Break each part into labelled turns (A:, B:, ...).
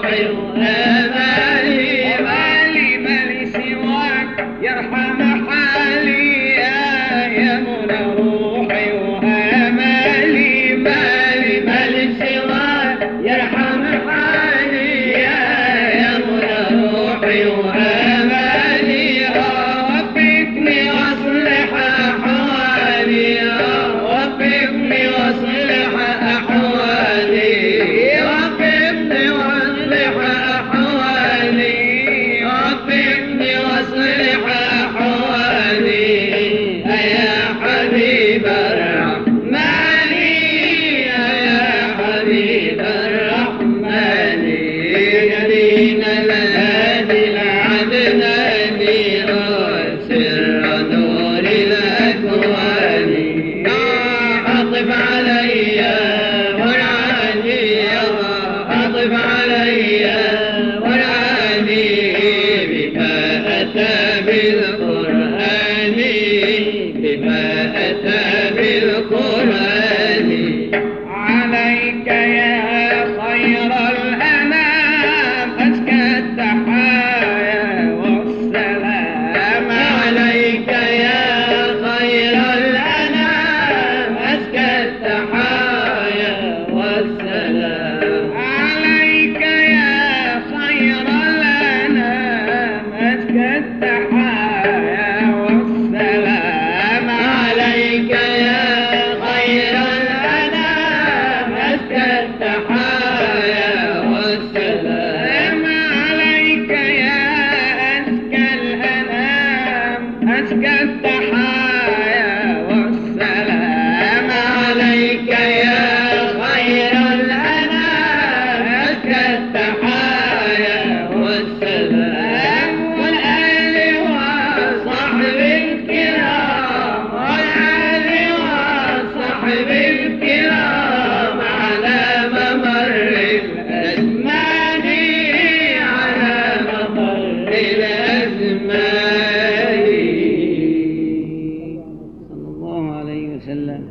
A: روحي وآمالي مالي مالي سواك يرحم حالي يا منى روحي وآمالي مالي مالي سواك يرحم حالي يا منى روحي وآمالي وفقني واصلح أحوالي وفقني واصلح أحوالي وفقني واصلح أحوالي وفقني واصلح أحوالي يا حبيب الرحمن يا حبيب الرحمن يدينا الهادي العدناني سر نور الأكوان أطف علي ونعاني أطف علي ونعاني بما أتى بالقرآن بما أتى بالقرآن عليك يا خير الأنام أزكى التحايا والسلام عليك يا خير الأنام أزكى التحايا والسلام عليك يا خير الأنام أزكى التحايا والسلام عليك يا خير الأنام أزكى التحايا والسلام عليك يا أزكى الأنام أزكى التحايا والسلام عليك يا خير الأنام أزكى التحايا والسلام والآل وصحب الكرام والآل وصحب الكرام على ممر الأزمان على ممر الأزمان صلى الله عليه وسلم.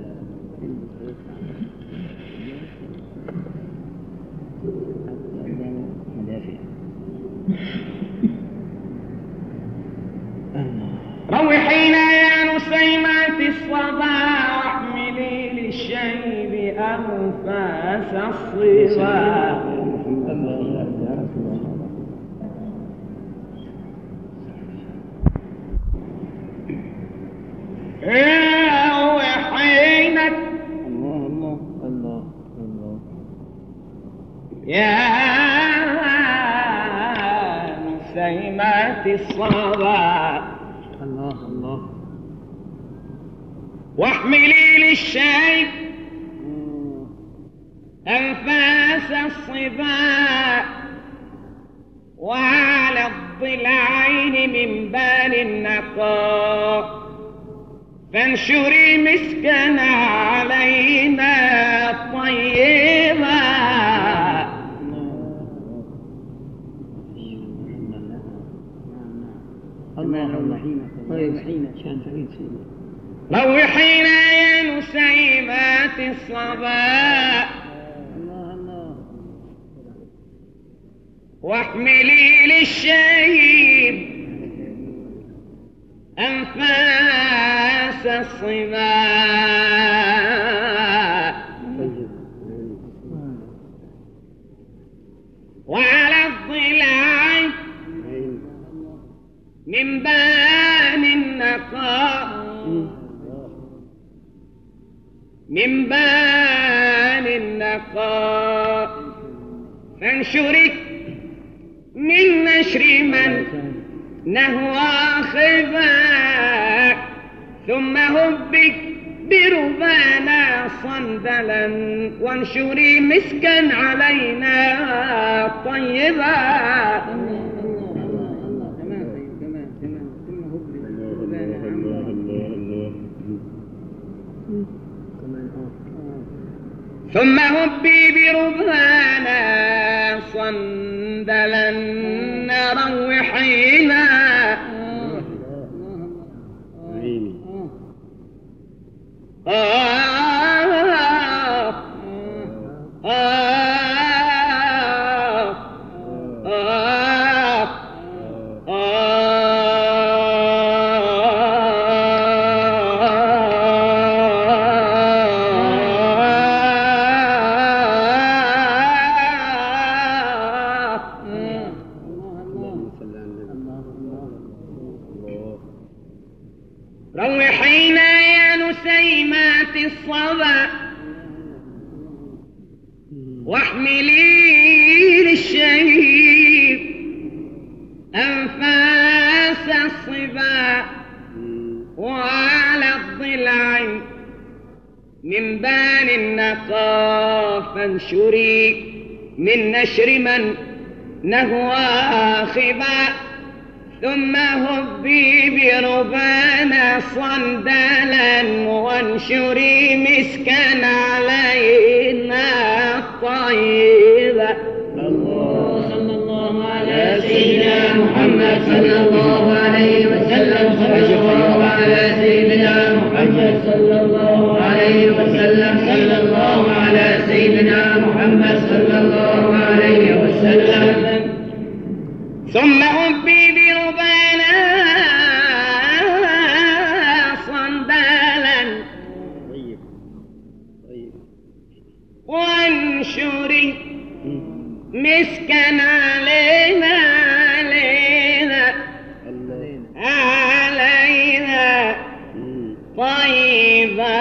A: روحينا يا نسيمات الصبا واحملي للشيب أنفاس الصبا روحينا الله الله الله يا نسيمات الصبا الله الله واحملي للشيب أنفاس الصبا وعلى الضلعين من بال النقاء فانشري مسكا علينا طيبا روحينا يا نسيمات الصبا واحملي للشهيد أنفاس الصبا وعلى الضلع من بان النقاء من بان النقاء فانشرك من نشر من نهوى خباك ثم هبك بربانا صندلا وانشري مسكا علينا طيبا ثم هبي بربانا صندلا روحينا الصبا واحملي للشهيد أنفاس الصبا وعلى الضلع من بان النقا فانشري من نشر من نهوى خبا ثم هبي بربانا صندلا وانشري مسكا علينا طيبا.
B: صلى الله على سيدنا محمد صلى الله عليه وسلم. صلى الله على سيدنا محمد صلى الله عليه وسلم. صلى الله على سيدنا محمد صلى الله عليه وسلم.
A: ثم هبي بربانا صندالا وانشري مسكا علينا طيبا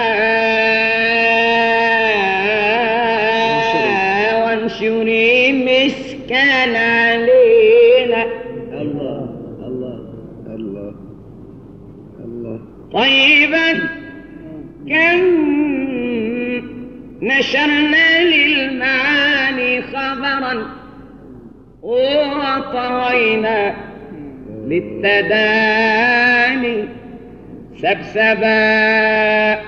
A: وانشري مسكا علينا الله طيبا. كم نشرنا للمعاني خبرا وطوينا للتداني سبسبا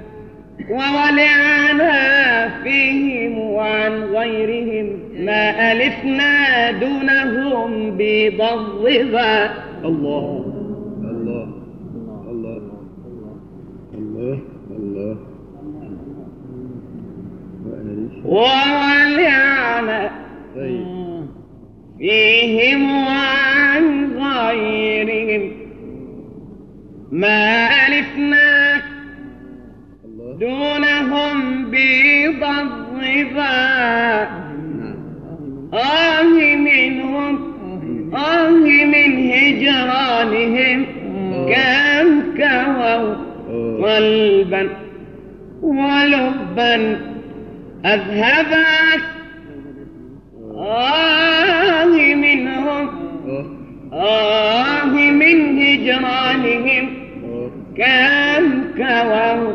A: وولعنا فيهم وعن غيرهم ما ألفنا دونهم بضضبا.
C: الله الله الله الله الله
A: وولعنا فيهم وعن غيرهم ما ألفنا دونهم بضضبا. منهم من هجرانهم كم كووا قلبا ولبا أذهبت. منهم من هجرانهم كم كووا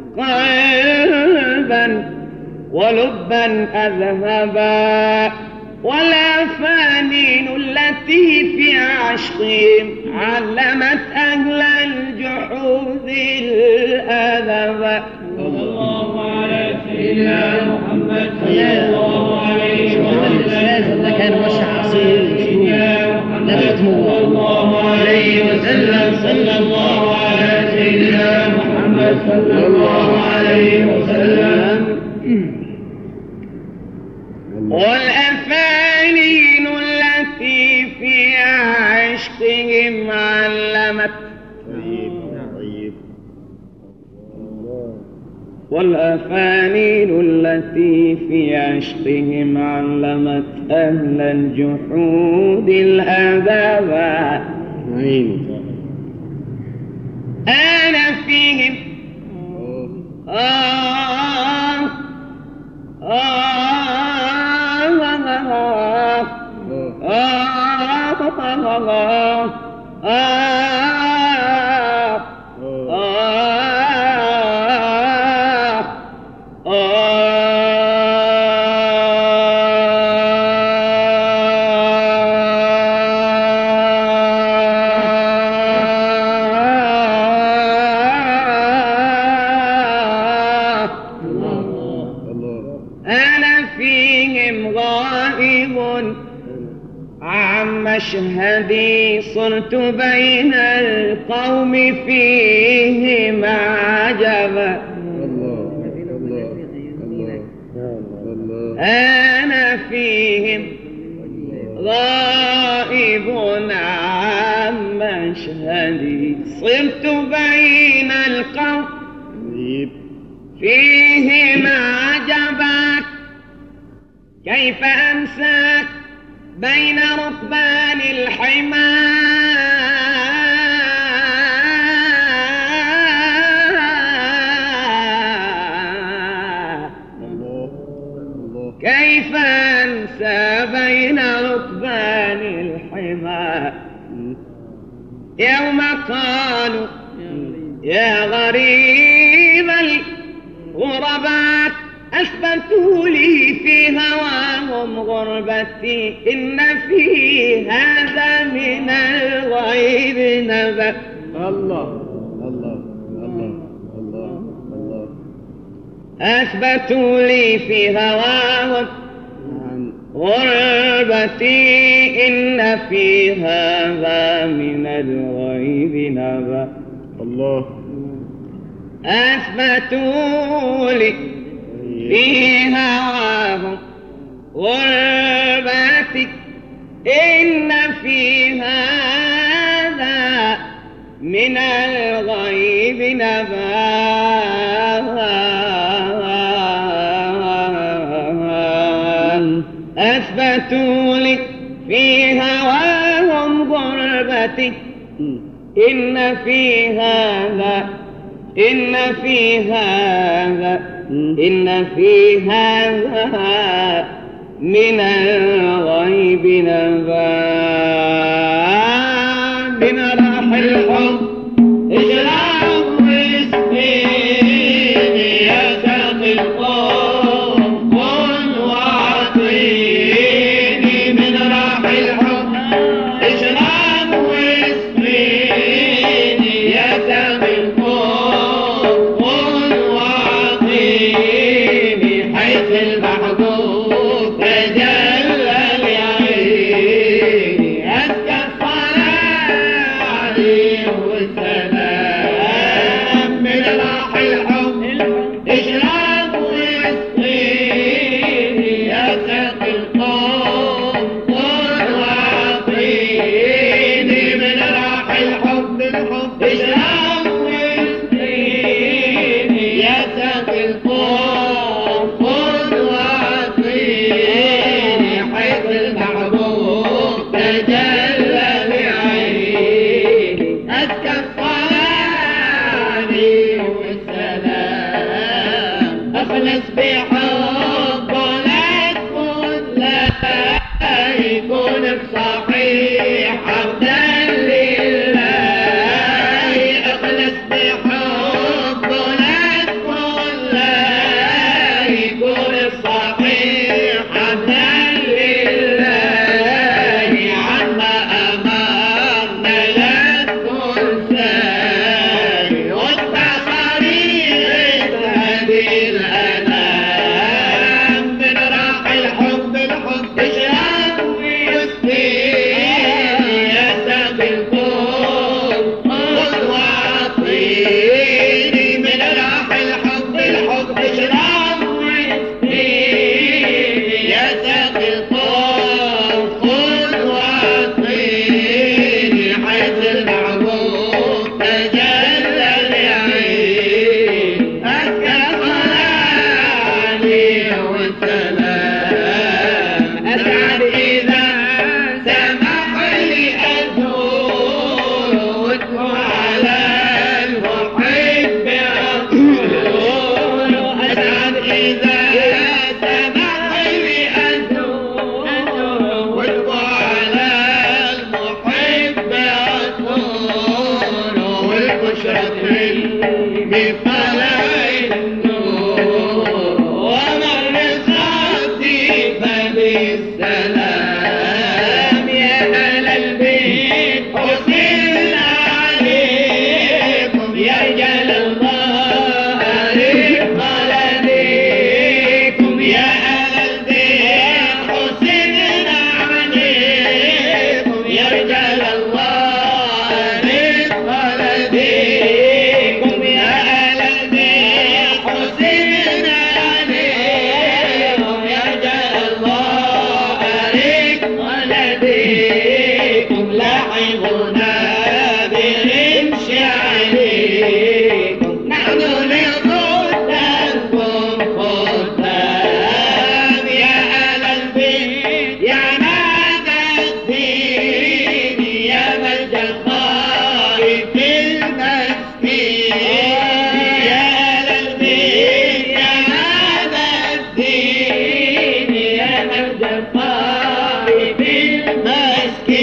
A: قلبا ولبا أذهبا. والأفانين التي في عشقهم علمت أهل الجحود الأذب.
B: صلى الله على سيدنا محمد صلى الله عليه وسلم.
D: كان مرشح عصير
B: صلى الله عليه وسلم. صلى الله على سيدنا محمد صلى الله عليه وسلم.
A: والأفانين التي في عشقهم علمت والأفانين التي في عشقهم علمت أهل الجحود الأدب. أنا فيهم مشهدي صرت بين القوم فيهم عجبا. أنا فيهم غائب عن مشهدي صرت بين القوم فيهم عجبا. كيف أمسك بين ركبان الحمى الحمى يوم قالوا يا غريب الغربات أثبتوا لي في هواهم غربتي إن في هذا من الغيب نبأ.
C: الله الله الله الله الله.
A: أثبتوا لي في هواهم غربتي إن في هذا من الغيب نبأ.
C: الله.
A: أثبتوا لي في هواهم غربتي إن في هذا من الغيب نبأ. أثبتوا لي في هواهم غربتي إن في هذا إن في هذا إن في هذا من الغيب نبأ. من راح الحب اشرب واسقيني يا ساقي القوم قل واعطيني. من راح الحب اشرب واسقيني يا ساقي القوم قل واعطيني حيث المحبوب تجلى لعيني. أزكى الصلاة عليه والسلام. من راح الحب اشرب واسقيني يا ساقي القوم قل واعطيني. من راح الحب اشرب واسقيني يا ساقي القوم قل واعطيني حيث المحبوب تجلى لعيني. أزكى الصلاة عليه والسلام. أخلص بحب لا تكون لا يكون بصحيح عبدا لله. أخلص بحب لا تكون لا يكون بصحيح عبدا لله. عما أمرنا لا تكون ساهي واتبع طريق هدي الأنام. من راح الحب اشرب واسقيني يا ساقي القوم قل واعطيني. من راح الحب اشرب واسقيني يا ساقي القوم قل واعطيني حيث المحبوب تجلى لعيني. أزكى صلاة عليه والسلام. أسعد إذا سمح لي أزور وادعو على المحب أزور. أسعد إذا سمح لي أزور وادعو على المحب أزور. والبشرى بطلع النور ومر صوتي فبالسلام. يا أهل البيت حسن عليكم يا رجال الله رفق لديكم. يا أهل البيت حسن عليكم يا رجال الله رفق لديكم. يا أهل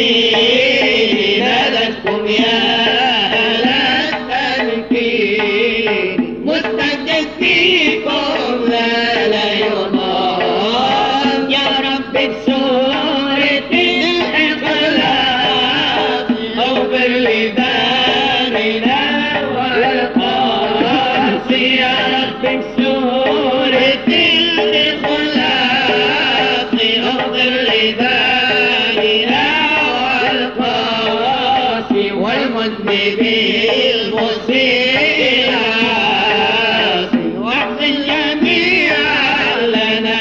B: نادتكم يا أهل التمكين مستجد فيكم لا يضام يا رب بسورة الإخلاص اغفر لذنبنا والقاص يا رب بسورة الإخلاص اغفر لذنبنا والقاص والمذنبين المسيئات واغفر جميعا لنا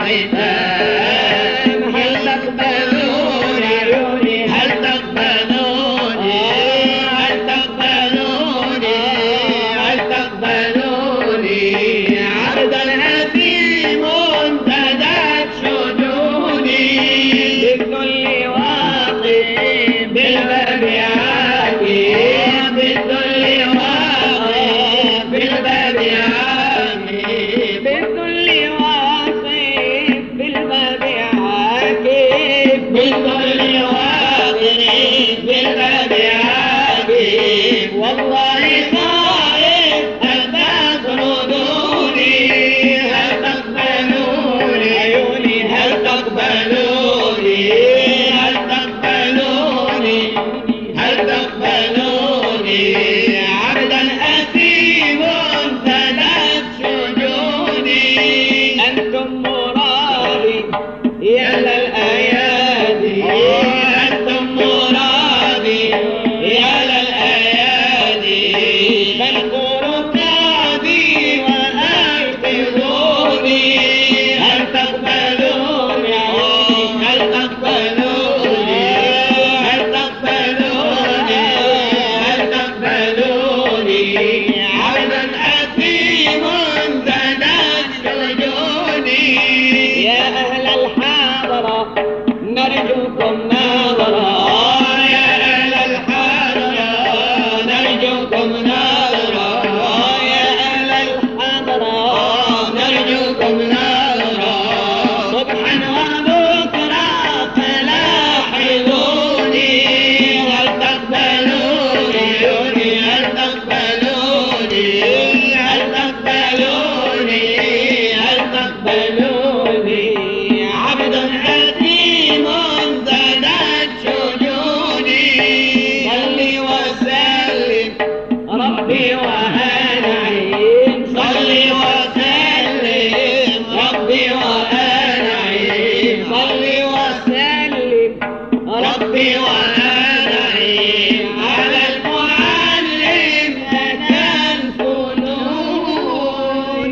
B: الختام هل تقبلوني هل تقبلوني هل تقبلوني هل تقبلوني عبدا أثيم امتدت شجوني بالذل واقف بالباب عاكف بالذل واقف بالباب عاكف بالذل واقف بالباب عاكف بالذل واقف بالباب عاكف والله خائف هل تطردوني هل تقبلوني عيوني هل تقبلوني هل تقبلوني هل تقبلوني عبدا أثيم امتدت شجوني أنتم مرادي يا للأيادي أنتم مرادي يا للأيادي فاذكروا قاضي وأيقظوني هل تقبلوني هل تقبلوني هل تقبلوني هل تقبلوني عبدا أثيم امتدت شجوني يا أهل الحاضرة نرجوكم ناظرة يا أهل الحاضرة نرجوكم ناظرة يا أهل الحاضرة نرجوكم ناظرة صبحا وبكرة فلاحظوني هل تقبلوني هل تقبلوني هل تقبلوني هل تقبلوني عبدا أثيم امتدت شجوني صلي وسلم ربي وأنعم صلي وسلم ربي وأنعم صلي وسلم ربي وأنعم على المعلم لدى الفنون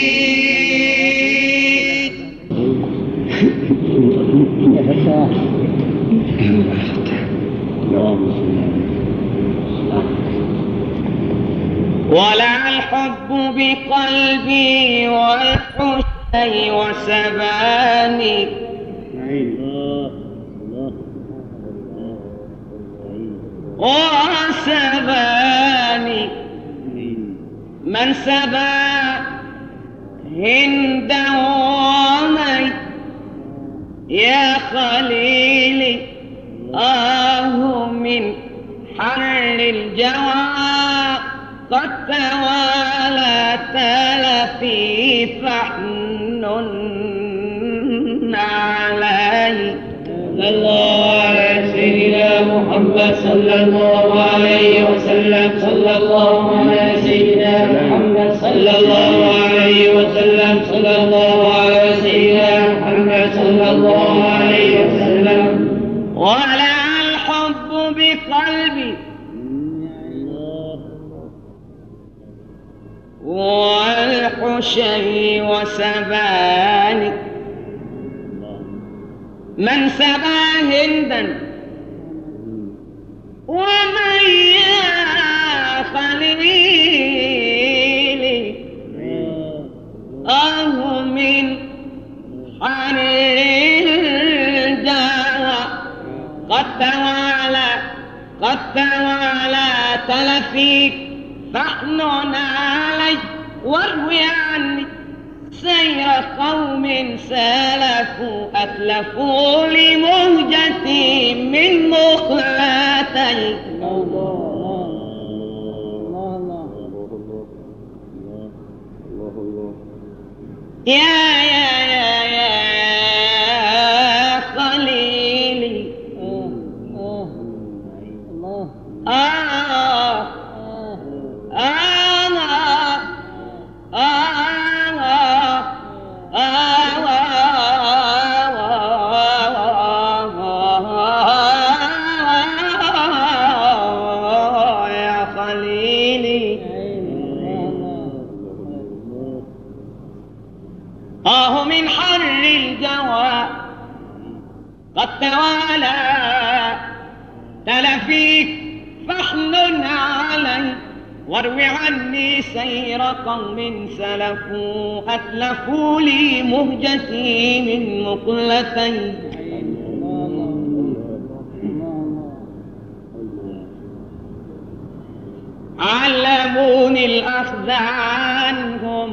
B: ولع الحب بقلبي والحسن وسباني وسباني من سبى هند ومي يا خليلي من حر الجوى قد توالى تلفي فحن علي صلى الله على سيدنا محمد صلى الله عليه وسلم صلى الله على سيدنا محمد صلى الله عليه وسلم صلى الله على سيدنا محمد صلى الله عليه وسلم ولع الحب بقلبي والحشي وسباني من سبى هندا ومن يا خليلي من حر الجوى قد توالى تلفيك فاحنن علي واروي عني سير قوم سلفوا أتلفوا لمهجتي من مقلتين يا خليلي يا خليلي من حر الجوى قد توالى تلفيك فاحنن علي واروي عني سير قوم سلفوا أتلفوا لي مهجتي من مقلتين علموني الأخذ عنهم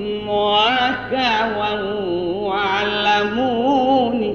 B: وكوا وعلموني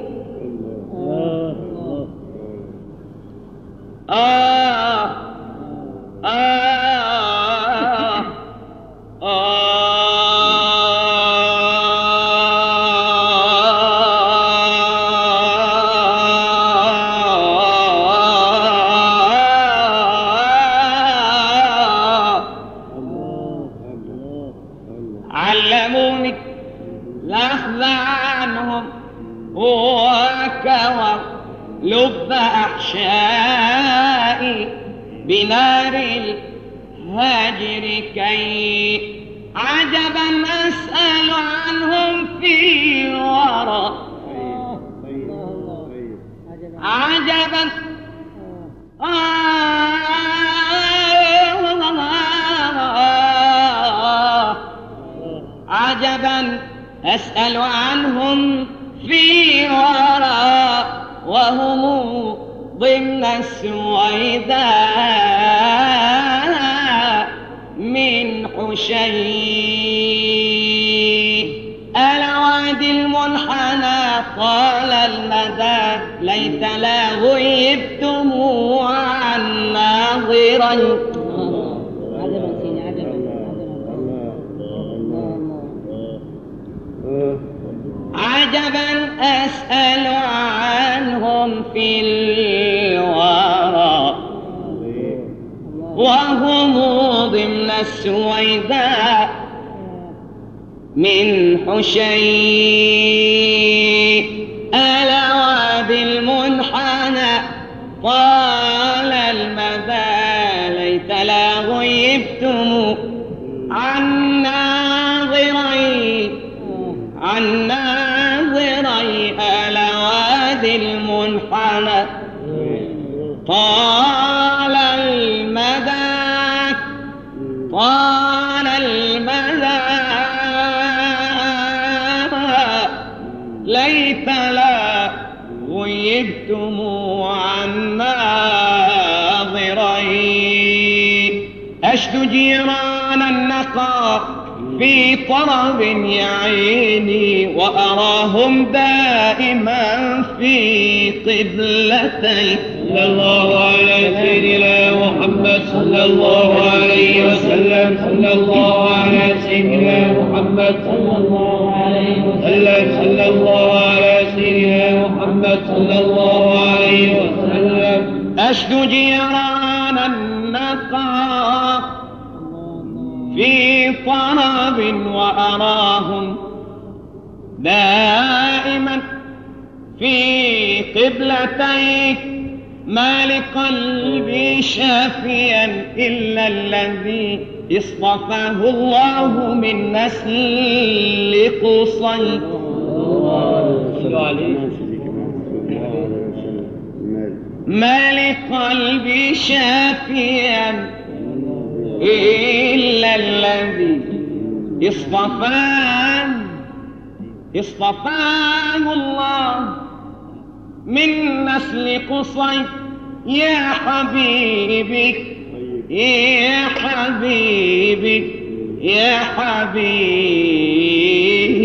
B: علموني الأخذ عنهم وكوا لب أحشائي بنار الهاجر كي عجبا أسأل عنهم في الورى عجبا عجبا أسأل عنهم في وراء وهم ضمن السويداء من حشي الوادي المنحنى طال المدى ليت لا غيبتم عن ناظري عجبا أسأل عنهم في الورى وهم ضمن السويداء من حشي الوادي المنحنى طال المدى ليت لا غيبتم عن ناظري عن ناظري الوادي المنحنى طال المدى طال المدى ليت لا غيبتم عن ناظري أشد جيران النقى في طرب يعيني وأراهم دائما في قبلتي
A: صلى الله على سيدنا محمد صلى الله عليه وسلم صلى الله على سيدنا محمد صلى الله عليه وسلم صلى الله على سيدنا محمد صلى الله عليه وسلم
B: أشد جيران النقى في طرب وأراهم دائما في قبلتيك ما لقلبي شافيا إلا الذي اصطفاه الله من نسل قصي ما لقلبي شافيا إلا الذي اصطفاه الله من نسل قصي يا حبيبي يا حبيبي يا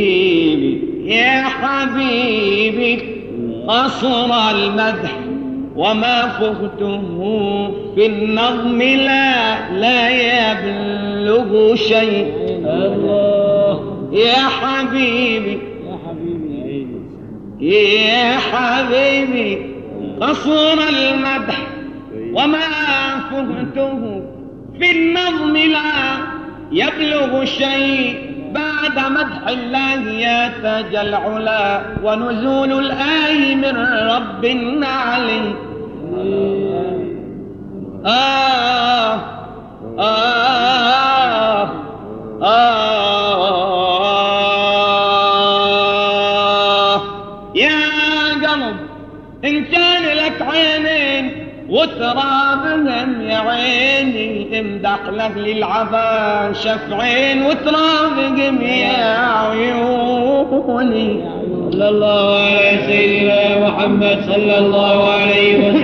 B: حبيبي يا حبيبي قصر المدح
A: وما فقته في النظم لا يبلغ شيء. يا حبيبي يا حبيبي قصور المدح وما فقته في النظم لا يبلغ شيء. بعد مدح الله يا تاج العلا ونزول الآي من رب النعل. يا قلب إن كان لك عينين وترابهم يا عيني امدح لأهل العبا شفعين وترابهم يا عيوني.
B: صلى الله على سيدنا محمد صلى الله عليه وسلم.